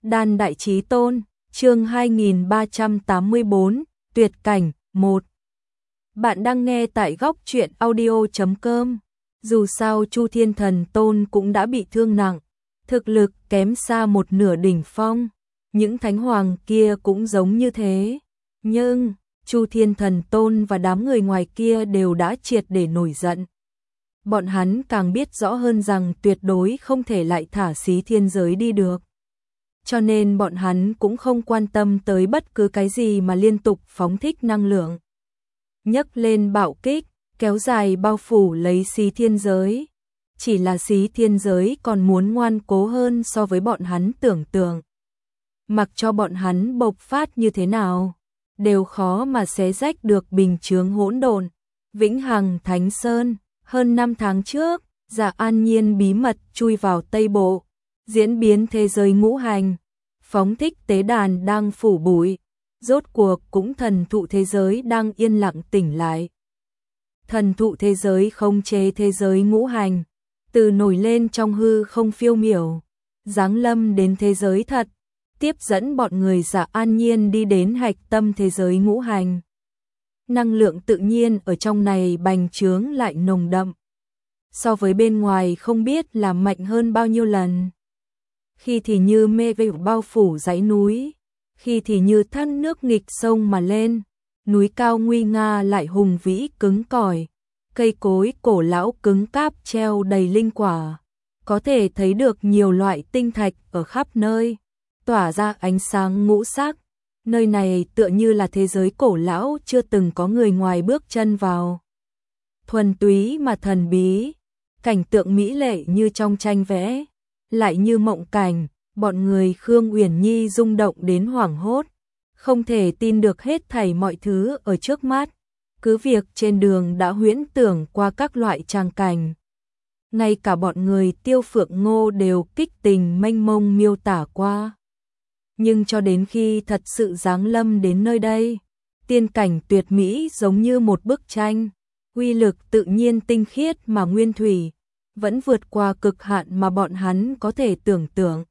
Đan Đại Chí Tôn, chương 2384, Tuyệt Cảnh, 1. Bạn đang nghe tại góc truyện audio.com. Dù sao Chu Thiên Thần Tôn cũng đã bị thương nặng, thực lực kém xa một nửa đỉnh phong, những thánh hoàng kia cũng giống như thế. Nhưng, Chu Thiên Thần Tôn và đám người ngoài kia đều đã triệt để nổi giận. Bọn hắn càng biết rõ hơn rằng tuyệt đối không thể lại thả Xí Thiên Giới đi được. Cho nên bọn hắn cũng không quan tâm tới bất cứ cái gì mà liên tục phóng thích năng lượng. Nhấc lên bạo kích, kéo dài bao phủ lấy Xí Thiên Giới. Chỉ là Xí Thiên Giới còn muốn ngoan cố hơn so với bọn hắn tưởng tượng. Mặc cho bọn hắn bộc phát như thế nào, đều khó mà xé rách được bình chướng hỗn độn. Vĩnh Hằng Thánh Sơn, hơn 5 tháng trước, Dạ An Nhiên bí mật chui vào Tây Bộ, diễn biến thế giới ngũ hành, phóng thích tế đàn đang phủ bụi, rốt cuộc cũng thần thụ thế giới đang yên lặng tỉnh lại. Thần thụ thế giới khống chế thế giới ngũ hành, từ nổi lên trong hư không phiêu miểu, giáng lâm đến thế giới thật, tiếp dẫn bọn người Dạ An Nhiên đi đến hạch tâm thế giới ngũ hành. Năng lượng tự nhiên ở trong này bành trướng lại nồng đậm, so với bên ngoài không biết là mạnh hơn bao nhiêu lần. Khi thì như mê vây bao phủ dãy núi, khi thì như thác nước nghịch sông mà lên, núi cao nguy nga lại hùng vĩ cứng cỏi, cây cối cổ lão cứng cáp treo đầy linh quả, có thể thấy được nhiều loại tinh thạch ở khắp nơi, tỏa ra ánh sáng ngũ sắc. Nơi này tựa như là thế giới cổ lão chưa từng có người ngoài bước chân vào. Thuần túy mà thần bí, cảnh tượng mỹ lệ như trong tranh vẽ, lại như mộng cảnh, bọn người Khương Uyển Nhi rung động đến hoảng hốt, không thể tin được hết thảy mọi thứ ở trước mắt, cứ việc trên đường đã huyễn tưởng qua các loại tràng cảnh. Ngay cả bọn người Tiêu Phượng Ngô đều kích tình mênh mông miêu tả qua. Nhưng cho đến khi thật sự giáng lâm đến nơi đây, tiên cảnh tuyệt mỹ giống như một bức tranh, uy lực tự nhiên tinh khiết mà nguyên thủy, vẫn vượt qua cực hạn mà bọn hắn có thể tưởng tượng.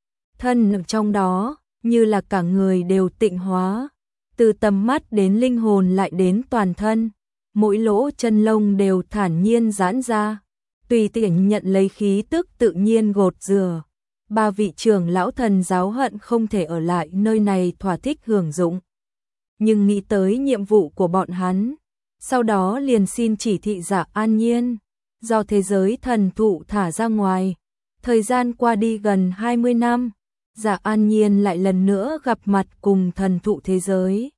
Thân trong đó, như là cả người đều tịnh hóa, từ tầm mắt đến linh hồn lại đến toàn thân, mỗi lỗ chân lông đều thản nhiên giãn ra, tùy tiện nhận lấy khí tức tự nhiên gột rửa. Ba vị trưởng lão thần giáo hận không thể ở lại nơi này thỏa thích hưởng dụng. Nhưng nghĩ tới nhiệm vụ của bọn hắn, sau đó liền xin chỉ thị Dạ An Nhiên, do thế giới thần thụ thả ra ngoài. Thời gian qua đi gần 20 năm, Dạ An Nhiên lại lần nữa gặp mặt cùng thần thụ thế giới.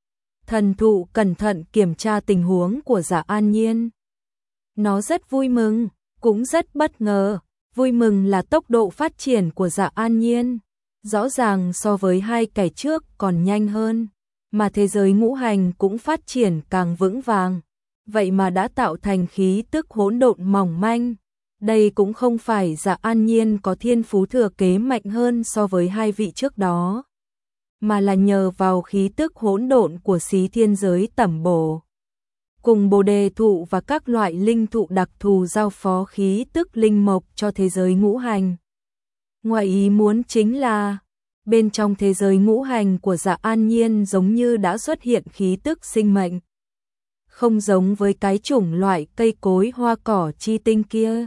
Thần thụ cẩn thận kiểm tra tình huống của Dạ An Nhiên. Nó rất vui mừng, cũng rất bất ngờ. Vui mừng là tốc độ phát triển của Dạ An Nhiên, rõ ràng so với hai kẻ trước còn nhanh hơn, mà thế giới ngũ hành cũng phát triển càng vững vàng, vậy mà đã tạo thành khí tức hỗn độn mỏng manh. Đây cũng không phải Dạ An Nhiên có thiên phú thừa kế mạnh hơn so với hai vị trước đó, mà là nhờ vào khí tức hỗn độn của Xí Thiên Giới tẩm bổ. Cùng Bồ Đề thụ và các loại linh thụ đặc thù giao phó khí tức linh mộc cho thế giới ngũ hành. Ngoài ý muốn chính là, bên trong thế giới ngũ hành của Dạ An Nhiên giống như đã xuất hiện khí tức sinh mệnh. Không giống với cái chủng loại cây cối hoa cỏ chi tinh kia,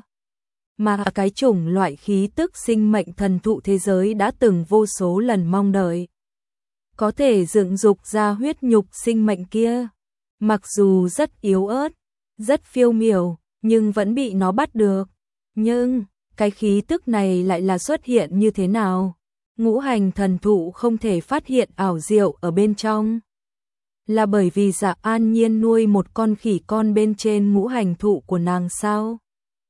mà cái chủng loại khí tức sinh mệnh thần thụ thế giới đã từng vô số lần mong đợi. Có thể dựng dục ra huyết nhục sinh mệnh kia. Mặc dù rất yếu ớt, rất phiêu miểu, nhưng vẫn bị nó bắt được. Nhưng, cái khí tức này lại là xuất hiện như thế nào? Ngũ hành thần thụ không thể phát hiện ảo diệu ở bên trong. Là bởi vì Dạ An Nhiên nuôi một con khỉ con bên trên ngũ hành thụ của nàng sao?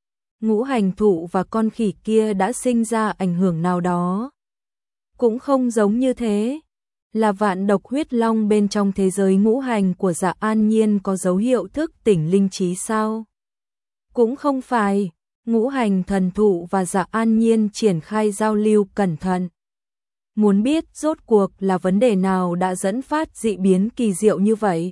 Ngũ hành thụ và con khỉ kia đã sinh ra ảnh hưởng nào đó? Cũng không giống như thế. Là vạn độc huyết long bên trong thế giới ngũ hành của Dạ An Nhiên có dấu hiệu thức tỉnh linh trí sao? Cũng không phải, ngũ hành thần thụ và Dạ An Nhiên triển khai giao lưu cẩn thận. Muốn biết rốt cuộc là vấn đề nào đã dẫn phát dị biến kỳ diệu như vậy?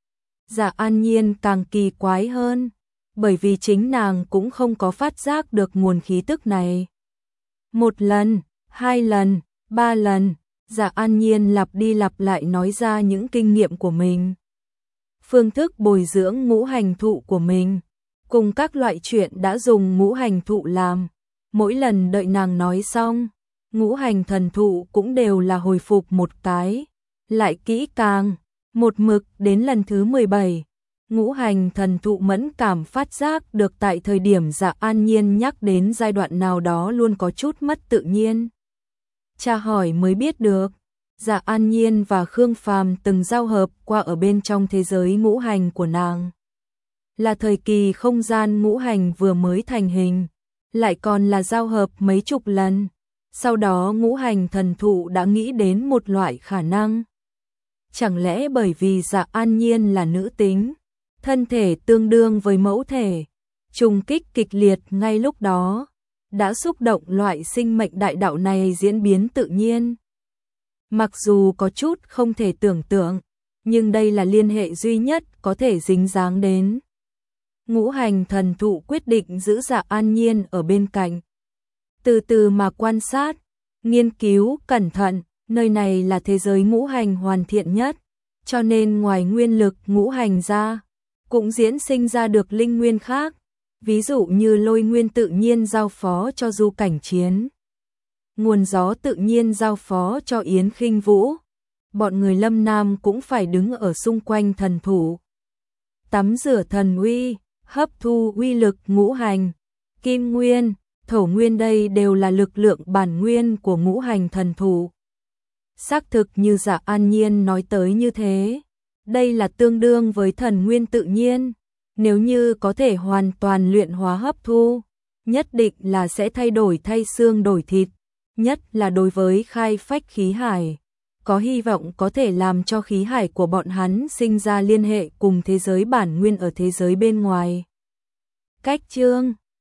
Dạ An Nhiên càng kỳ quái hơn, bởi vì chính nàng cũng không có phát giác được nguồn khí tức này. Một lần, hai lần, 3 lần, Dạ An Nhiên lặp đi lặp lại nói ra những kinh nghiệm của mình, phương thức bồi dưỡng ngũ hành thụ của mình, cùng các loại chuyện đã dùng ngũ hành thụ làm. Mỗi lần đợi nàng nói xong, ngũ hành thần thụ cũng đều là hồi phục một cái, lại kỹ càng, một mực đến lần thứ 17. Ngũ hành thần thụ mẫn cảm phát giác được tại thời điểm Dạ An Nhiên nhắc đến giai đoạn nào đó luôn có chút mất tự nhiên. Tra hỏi mới biết được, Dạ An Nhiên và Khương Phàm từng giao hợp qua ở bên trong thế giới ngũ hành của nàng. Là thời kỳ không gian ngũ hành vừa mới thành hình, lại còn là giao hợp mấy chục lần. Sau đó ngũ hành thần thụ đã nghĩ đến một loại khả năng. Chẳng lẽ bởi vì Dạ An Nhiên là nữ tính, thân thể tương đương với mẫu thể, trùng kích kịch liệt ngay lúc đó, đã xúc động loại sinh mệnh đại đạo này diễn biến tự nhiên. Mặc dù có chút không thể tưởng tượng, nhưng đây là liên hệ duy nhất có thể dính dáng đến. Ngũ hành thần thụ quyết định giữ Dạ An Nhiên ở bên cạnh. Từ từ mà quan sát, nghiên cứu cẩn thận, nơi này là thế giới ngũ hành hoàn thiện nhất, cho nên ngoài nguyên lực ngũ hành ra, cũng diễn sinh ra được linh nguyên khác, ví dụ như lôi nguyên tự nhiên giao phó cho Du Cảnh Chiến, nguồn gió tự nhiên giao phó cho Yến Khinh Vũ. Bọn người Lâm Nam cũng phải đứng ở xung quanh thần thụ, tắm rửa thần uy, hấp thu uy lực ngũ hành, kim nguyên, thổ nguyên, đây đều là lực lượng bản nguyên của ngũ hành thần thụ. Xác thực như Dạ An Nhiên nói tới như thế, đây là tương đương với thần nguyên tự nhiên, nếu như có thể hoàn toàn luyện hóa hấp thu, nhất định là sẽ thay đổi thay xương đổi thịt, nhất là đối với khai phách khí hải, có hy vọng có thể làm cho khí hải của bọn hắn sinh ra liên hệ cùng thế giới bản nguyên ở thế giới bên ngoài. Cách chương